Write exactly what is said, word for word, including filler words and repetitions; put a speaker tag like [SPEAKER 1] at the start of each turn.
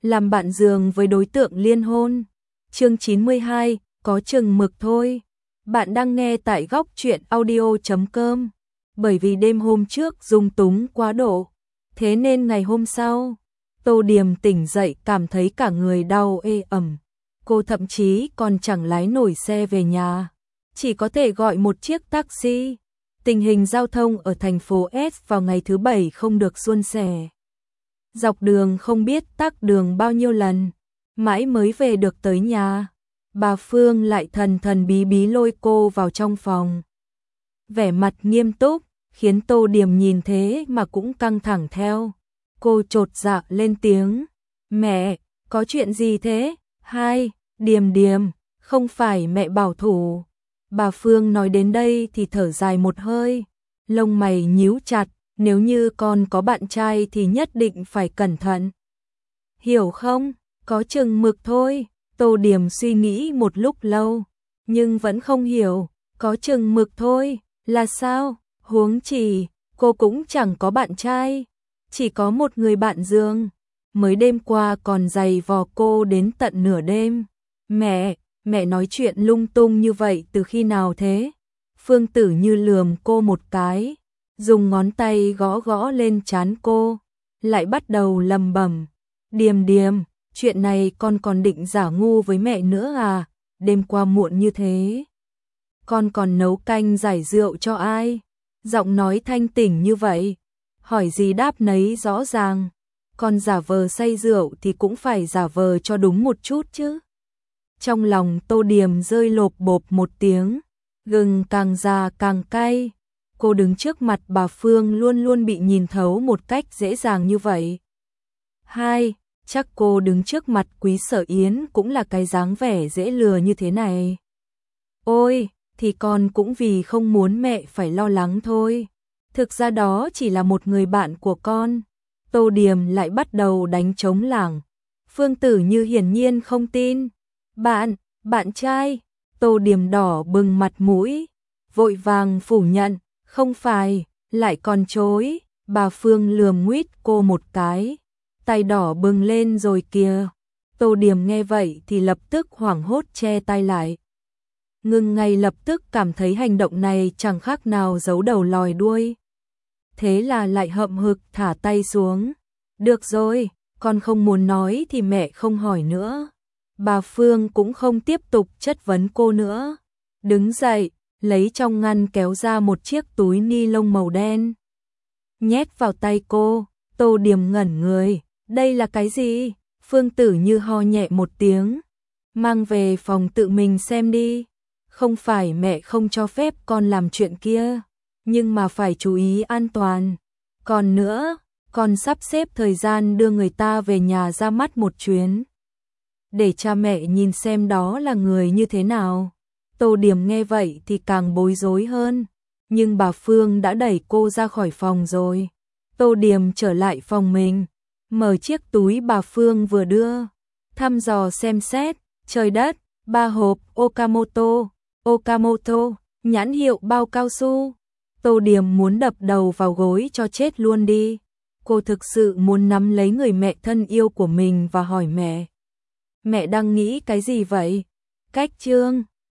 [SPEAKER 1] làm bạn giường với đối tượng liên hôn. Chương chín mươi hai, có chừng mực thôi. Bạn đang nghe tại góc truyện audio chấm com. Bởi vì đêm hôm trước dung túng quá độ, thế nên ngày hôm sau, Tô Điềm tỉnh dậy cảm thấy cả người đau ê ẩm. Cô thậm chí còn chẳng lái nổi xe về nhà, chỉ có thể gọi một chiếc taxi. Tình hình giao thông ở thành phố S vào ngày thứ bảy không được suôn sẻ. Dọc đường không biết tắc đường bao nhiêu lần, mãi mới về được tới nhà. Bà Phương lại thần thần bí bí lôi cô vào trong phòng. Vẻ mặt nghiêm túc, khiến Tô Điềm nhìn thế mà cũng căng thẳng theo. Cô chột dạ lên tiếng, mẹ, có chuyện gì thế? Hai, Điềm Điềm, không phải mẹ bảo thủ. Bà Phương nói đến đây thì thở dài một hơi, lông mày nhíu chặt, nếu như con có bạn trai thì nhất định phải cẩn thận. Hiểu không? Có chừng mực thôi. Tô Điềm suy nghĩ một lúc lâu, nhưng vẫn không hiểu, có chừng mực thôi, là sao? Huống chỉ, cô cũng chẳng có bạn trai, chỉ có một người bạn giường, mới đêm qua còn giày vò cô đến tận nửa đêm. Mẹ, mẹ nói chuyện lung tung như vậy từ khi nào thế? Phương Tử Như lườm cô một cái, dùng ngón tay gõ gõ lên trán cô, lại bắt đầu lầm bẩm, Điềm Điềm, chuyện này con còn định giả ngu với mẹ nữa à? Đêm qua muộn như thế, con còn nấu canh giải rượu cho ai? Giọng nói thanh tỉnh như vậy, hỏi gì đáp nấy rõ ràng. Con giả vờ say rượu thì cũng phải giả vờ cho đúng một chút chứ. Trong lòng Tô Điềm rơi lộp bộp một tiếng, gừng càng già càng cay. Cô đứng trước mặt bà Phương luôn luôn bị nhìn thấu một cách dễ dàng như vậy. Hai, chắc cô đứng trước mặt Quý Sở Yến cũng là cái dáng vẻ dễ lừa như thế này. Ôi, thì con cũng vì không muốn mẹ phải lo lắng thôi. Thực ra đó chỉ là một người bạn của con. Tô Điềm lại bắt đầu đánh trống lảng. Phương Tử Như hiển nhiên không tin. Bạn, bạn trai. Tô Điềm đỏ bừng mặt mũi, vội vàng phủ nhận, không phải, lại còn chối. Bà Phương lườm nguýt cô một cái, tay đỏ bừng lên rồi kìa. Tô Điềm nghe vậy thì lập tức hoảng hốt che tay lại. Ngừng ngay lập tức cảm thấy hành động này chẳng khác nào giấu đầu lòi đuôi. Thế là lại hậm hực thả tay xuống. Được rồi, con không muốn nói thì mẹ không hỏi nữa. Bà Phương cũng không tiếp tục chất vấn cô nữa. Đứng dậy, lấy trong ngăn kéo ra một chiếc túi ni lông màu đen, nhét vào tay cô. Tô Điềm ngẩn người, đây là cái gì? Phương Tử Như ho nhẹ một tiếng, mang về phòng tự mình xem đi. Không phải mẹ không cho phép con làm chuyện kia, nhưng mà phải chú ý an toàn. Còn nữa, con sắp xếp thời gian đưa người ta về nhà ra mắt một chuyến, để cha mẹ nhìn xem đó là người như thế nào. Tô Điềm nghe vậy thì càng bối rối hơn, nhưng bà Phương đã đẩy cô ra khỏi phòng rồi. Tô Điềm trở lại phòng mình, mở chiếc túi bà Phương vừa đưa, thăm dò xem xét, trời đất, ba hộp Okamoto, Okamoto, nhãn hiệu bao cao su. Tô Điềm muốn đập đầu vào gối cho chết luôn đi. Cô thực sự muốn nắm lấy người mẹ thân yêu của mình và hỏi mẹ. Mẹ đang nghĩ cái gì vậy? Cách chương